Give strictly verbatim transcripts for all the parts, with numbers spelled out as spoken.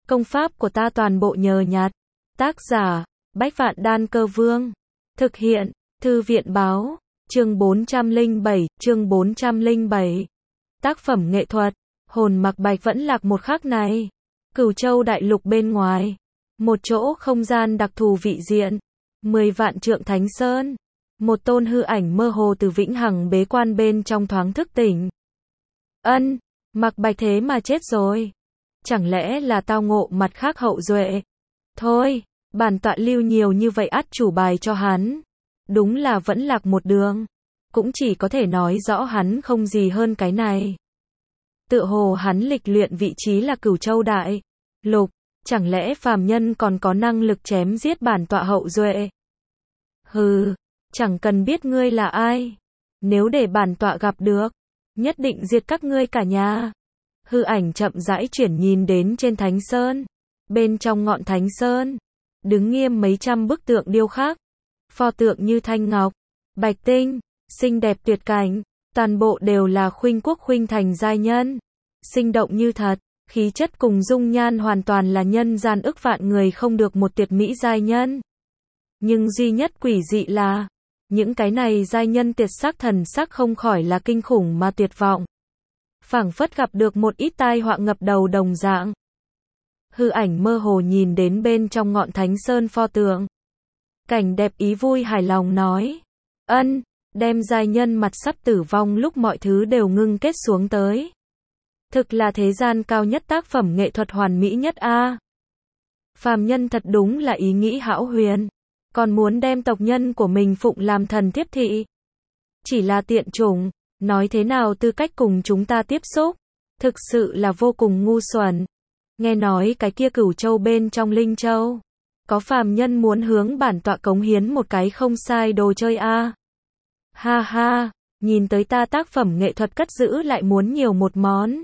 Công pháp của ta toàn bộ nhờ nhặt. Tác giả, Bách Vạn Đan Cơ Vương. Thực hiện, Thư viện Báo. Chương bốn trăm lẻ bảy, chương bốn trăm lẻ bảy. Tác phẩm nghệ thuật, Hồn Mặc Bạch vẫn lạc một khắc này. Cửu Châu đại lục bên ngoài. Một chỗ không gian đặc thù vị diện. Mười vạn trượng Thánh Sơn. Một tôn hư ảnh mơ hồ từ vĩnh hằng bế quan bên trong thoáng thức tỉnh. Ân, Mặc Bạch thế mà chết rồi. Chẳng lẽ là tao ngộ mặt khác hậu duệ? Thôi, bản tọa lưu nhiều như vậy ắt chủ bài cho hắn. Đúng là vẫn lạc một đường. Cũng chỉ có thể nói rõ hắn không gì hơn cái này. Tựa hồ hắn lịch luyện vị trí là Cửu Châu đại lục, chẳng lẽ phàm nhân còn có năng lực chém giết bản tọa hậu duệ? Hừ, chẳng cần biết ngươi là ai. Nếu để bản tọa gặp được, nhất định diệt các ngươi cả nhà. Hư ảnh chậm rãi chuyển nhìn đến trên Thánh Sơn. Bên trong ngọn Thánh Sơn, đứng nghiêm mấy trăm bức tượng điêu khắc. Pho tượng như thanh ngọc, bạch tinh, xinh đẹp tuyệt cảnh, toàn bộ đều là khuynh quốc khuynh thành giai nhân. Sinh động như thật, khí chất cùng dung nhan hoàn toàn là nhân gian ức vạn người không được một tuyệt mỹ giai nhân. Nhưng duy nhất quỷ dị là, những cái này giai nhân tuyệt sắc thần sắc không khỏi là kinh khủng mà tuyệt vọng. Phảng phất gặp được một ít tai họa ngập đầu đồng dạng. Hư ảnh mơ hồ nhìn đến bên trong ngọn Thánh Sơn pho tượng. Cảnh đẹp ý vui hài lòng nói. Ân, đem giai nhân mặt sắp tử vong lúc mọi thứ đều ngưng kết xuống tới. Thực là thế gian cao nhất tác phẩm nghệ thuật hoàn mỹ nhất a. Phàm nhân thật đúng là ý nghĩ hão huyền. Còn muốn đem tộc nhân của mình phụng làm thần thiếp thị. Chỉ là tiện chủng, nói thế nào tư cách cùng chúng ta tiếp xúc. Thực sự là vô cùng ngu xuẩn. Nghe nói cái kia Cửu Châu bên trong Linh Châu. Có phàm nhân muốn hướng bản tọa cống hiến một cái không sai đồ chơi a. Ha ha, nhìn tới ta tác phẩm nghệ thuật cất giữ lại muốn nhiều một món.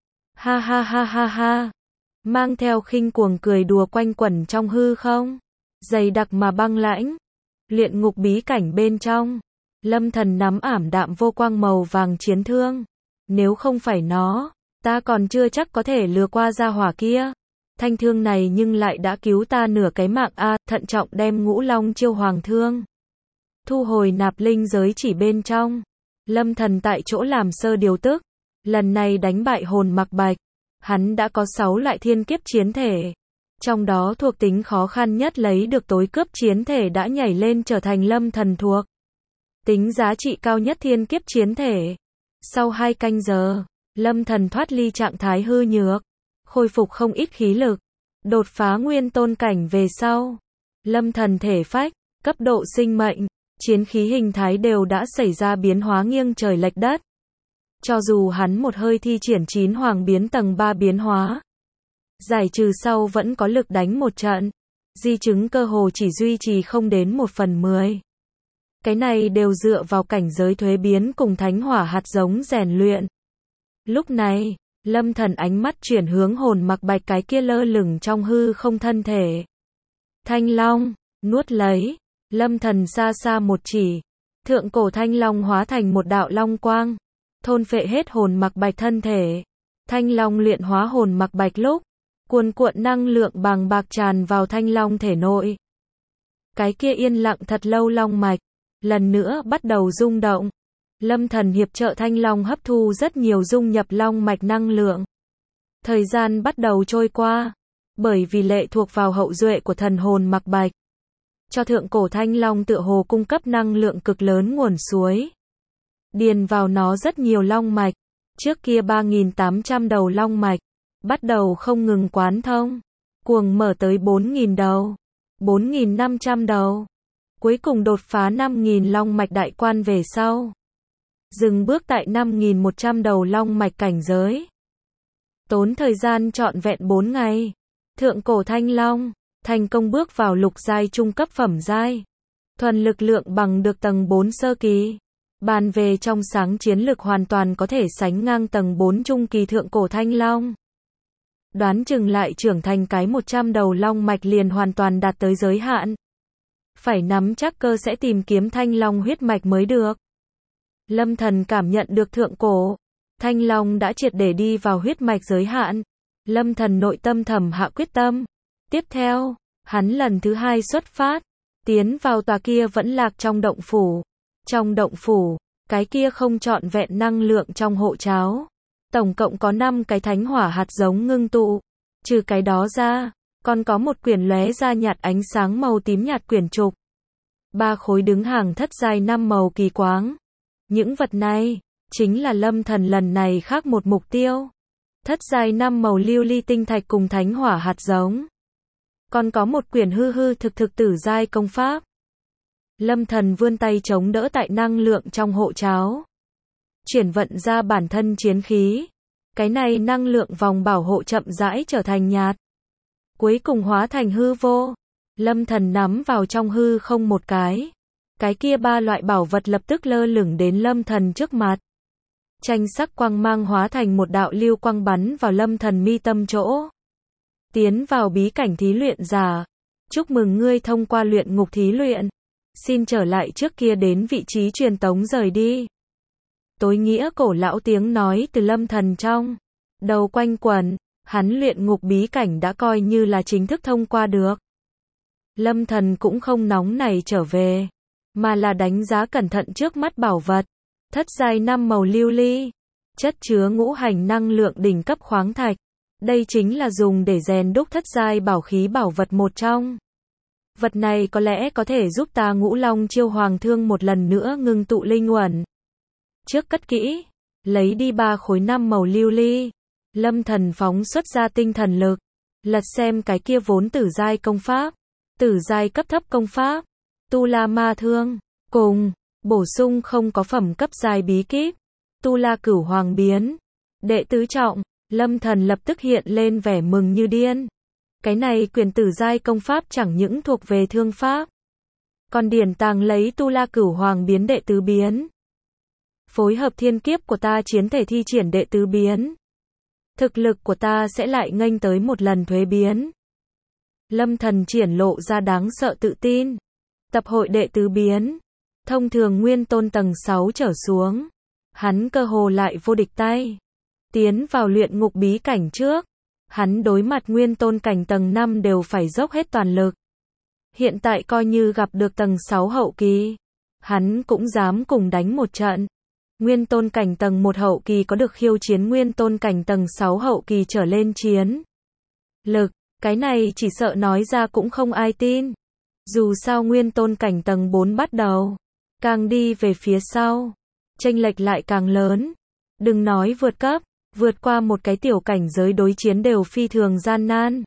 Ha ha ha ha ha. Mang theo khinh cuồng cười đùa quanh quẩn trong hư không. Dày đặc mà băng lãnh. Luyện ngục bí cảnh bên trong. Lâm Thần nắm ảm đạm vô quang màu vàng chiến thương. Nếu không phải nó, ta còn chưa chắc có thể lừa qua gia hỏa kia. Thanh thương này nhưng lại đã cứu ta nửa cái mạng a, thận trọng đem Ngũ Long chiêu hoàng thương. Thu hồi nạp linh giới chỉ bên trong. Lâm Thần tại chỗ làm sơ điều tức. Lần này đánh bại Hồn Mặc Bạch. Hắn đã có sáu loại thiên kiếp chiến thể. Trong đó thuộc tính khó khăn nhất lấy được tối cướp chiến thể đã nhảy lên trở thành Lâm Thần thuộc. Tính giá trị cao nhất thiên kiếp chiến thể. Sau hai canh giờ, Lâm Thần thoát ly trạng thái hư nhược. Khôi phục không ít khí lực. Đột phá nguyên tôn cảnh về sau. Lâm Thần thể phách, cấp độ sinh mệnh, chiến khí hình thái đều đã xảy ra biến hóa nghiêng trời lệch đất. Cho dù hắn một hơi thi triển chín hoàng biến tầng ba biến hóa. Giải trừ sau vẫn có lực đánh một trận. Di chứng cơ hồ chỉ duy trì không đến một phần mười. Cái này đều dựa vào cảnh giới thuế biến cùng thánh hỏa hạt giống rèn luyện. Lúc này, Lâm Thần ánh mắt chuyển hướng Hồn Mặc Bạch cái kia lơ lửng trong hư không thân thể. Thanh Long, nuốt lấy. Lâm Thần xa xa một chỉ. Thượng cổ Thanh Long hóa thành một đạo long quang. Thôn phệ hết Hồn Mặc Bạch thân thể. Thanh Long luyện hóa Hồn Mặc Bạch lúc. Cuồn cuộn năng lượng bàng bạc tràn vào Thanh Long thể nội. Cái kia yên lặng thật lâu long mạch. Lần nữa bắt đầu rung động. Lâm Thần hiệp trợ Thanh Long hấp thu rất nhiều dung nhập long mạch năng lượng. Thời gian bắt đầu trôi qua. Bởi vì lệ thuộc vào hậu duệ của thần Hồn Mặc Bạch. Cho thượng cổ Thanh Long tựa hồ cung cấp năng lượng cực lớn nguồn suối. Điền vào nó rất nhiều long mạch. Trước kia ba nghìn tám trăm đầu long mạch. Bắt đầu không ngừng quán thông. Cuồng mở tới bốn nghìn đầu. bốn nghìn năm trăm đầu. Cuối cùng đột phá năm nghìn long mạch đại quan về sau. Dừng bước tại năm nghìn một trăm đầu long mạch cảnh giới. Tốn thời gian trọn vẹn bốn ngày. Thượng cổ Thanh Long, thành công bước vào lục giai trung cấp phẩm giai. Thuần lực lượng bằng được tầng bốn sơ kỳ. Bàn về trong sáng chiến lực hoàn toàn có thể sánh ngang tầng bốn trung kỳ thượng cổ Thanh Long. Đoán chừng lại trưởng thành cái một trăm đầu long mạch liền hoàn toàn đạt tới giới hạn. Phải nắm chắc cơ sẽ tìm kiếm Thanh Long huyết mạch mới được. Lâm Thần cảm nhận được thượng cổ Thanh Long đã triệt để đi vào huyết mạch giới hạn. Lâm Thần nội tâm thầm hạ quyết tâm. Tiếp theo, hắn lần thứ hai xuất phát, tiến vào tòa kia vẫn lạc trong động phủ. Trong động phủ, cái kia không trọn vẹn năng lượng trong hộ cháo. Tổng cộng có năm cái thánh hỏa hạt giống ngưng tụ. Trừ cái đó ra, còn có một quyển lóe ra nhạt ánh sáng màu tím nhạt quyển trục. Ba khối đứng hàng thất giai năm màu kỳ quáng. Những vật này, chính là Lâm Thần lần này khác một mục tiêu. Thất giai năm màu lưu ly tinh thạch cùng thánh hỏa hạt giống. Còn có một quyển hư hư thực thực tử giai công pháp. Lâm Thần vươn tay chống đỡ tại năng lượng trong hộ cháo. Chuyển vận ra bản thân chiến khí. Cái này năng lượng vòng bảo hộ chậm rãi trở thành nhạt. Cuối cùng hóa thành hư vô. Lâm Thần nắm vào trong hư không một cái. Cái kia ba loại bảo vật lập tức lơ lửng đến Lâm Thần trước mặt. Tranh sắc quang mang hóa thành một đạo lưu quang bắn vào Lâm Thần mi tâm chỗ. Tiến vào bí cảnh thí luyện giả. Chúc mừng ngươi thông qua luyện ngục thí luyện. Xin trở lại trước kia đến vị trí truyền tống rời đi. Tối nghĩa cổ lão tiếng nói từ Lâm Thần trong đầu quanh quẩn, hắn luyện ngục bí cảnh đã coi như là chính thức thông qua được. Lâm Thần cũng không nóng này trở về, mà là đánh giá cẩn thận trước mắt bảo vật. Thất giai năm màu lưu ly, chất chứa ngũ hành năng lượng đỉnh cấp khoáng thạch. Đây chính là dùng để rèn đúc thất giai bảo khí bảo vật một trong. Vật này có lẽ có thể giúp ta Ngũ Long Chiêu Hoàng Thương một lần nữa ngưng tụ linh uẩn. Trước cất kỹ, lấy đi ba khối năm màu lưu ly. Lâm Thần phóng xuất ra tinh thần lực, lật xem cái kia vốn tử giai công pháp, tử giai cấp thấp công pháp, Tu La Ma Thương, cùng bổ sung không có phẩm cấp giai bí kíp, Tu La Cửu Hoàng Biến. Đệ tứ trọng, Lâm Thần lập tức hiện lên vẻ mừng như điên. Cái này quyền tử giai công pháp chẳng những thuộc về thương pháp, còn điển tàng lấy Tu La Cửu Hoàng Biến đệ tứ biến. Phối hợp thiên kiếp của ta chiến thể thi triển đệ tứ biến. Thực lực của ta sẽ lại nghênh tới một lần thuế biến. Lâm Thần triển lộ ra đáng sợ tự tin. Tập hội đệ tứ biến. Thông thường nguyên tôn tầng sáu trở xuống. Hắn cơ hồ lại vô địch tay. Tiến vào luyện ngục bí cảnh trước. Hắn đối mặt nguyên tôn cảnh tầng năm đều phải dốc hết toàn lực. Hiện tại coi như gặp được tầng sáu hậu kỳ. Hắn cũng dám cùng đánh một trận. Nguyên tôn cảnh tầng một hậu kỳ có được khiêu chiến nguyên tôn cảnh tầng sáu hậu kỳ trở lên chiến lực, cái này chỉ sợ nói ra cũng không ai tin. Dù sao nguyên tôn cảnh tầng bốn bắt đầu, càng đi về phía sau, chênh lệch lại càng lớn. Đừng nói vượt cấp, vượt qua một cái tiểu cảnh giới đối chiến đều phi thường gian nan.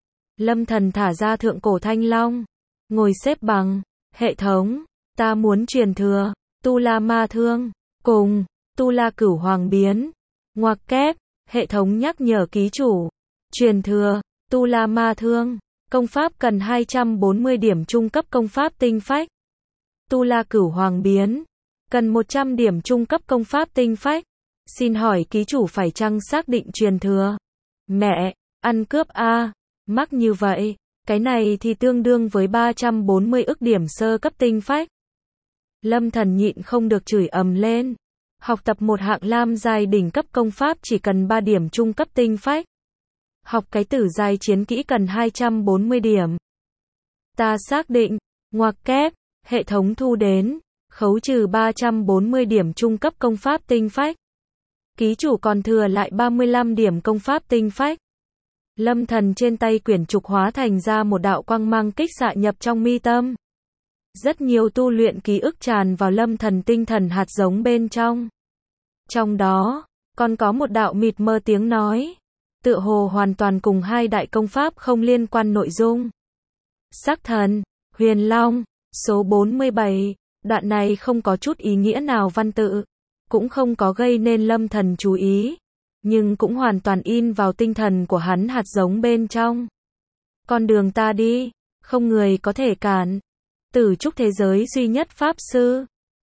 Lâm Thần thả ra thượng cổ thanh long, ngồi xếp bằng, hệ thống, ta muốn truyền thừa, Tu La Ma Thương. Cùng, Tu La Cửu Hoàng Biến. Ngoặc kép, hệ thống nhắc nhở ký chủ. Truyền thừa, Tu La Ma Thương. Công pháp cần hai trăm bốn mươi điểm trung cấp công pháp tinh phách. Tu La Cửu Hoàng Biến. Cần một trăm điểm trung cấp công pháp tinh phách. Xin hỏi ký chủ phải chăng xác định truyền thừa? Mẹ, ăn cướp a, mắc như vậy. Cái này thì tương đương với ba trăm bốn mươi ức điểm sơ cấp tinh phách. Lâm Thần nhịn không được chửi ầm lên. Học tập một hạng lam giai đỉnh cấp công pháp chỉ cần ba điểm trung cấp tinh phách. Học cái tử giai chiến kỹ cần hai trăm bốn mươi điểm. Ta xác định, ngoặc kép, hệ thống thu đến, khấu trừ ba trăm bốn mươi điểm trung cấp công pháp tinh phách. Ký chủ còn thừa lại ba mươi lăm điểm công pháp tinh phách. Lâm Thần trên tay quyển trục hóa thành ra một đạo quang mang kích xạ nhập trong mi tâm. Rất nhiều tu luyện ký ức tràn vào Lâm Thần tinh thần hạt giống bên trong. Trong đó, còn có một đạo mịt mờ tiếng nói. Tựa hồ hoàn toàn cùng hai đại công pháp không liên quan nội dung. Sắc thần, Huyền Long, số bốn mươi bảy, đoạn này không có chút ý nghĩa nào văn tự, cũng không có gây nên Lâm Thần chú ý, nhưng cũng hoàn toàn in vào tinh thần của hắn hạt giống bên trong. Con đường ta đi, không người có thể cản. Tử trúc thế giới duy nhất pháp sư,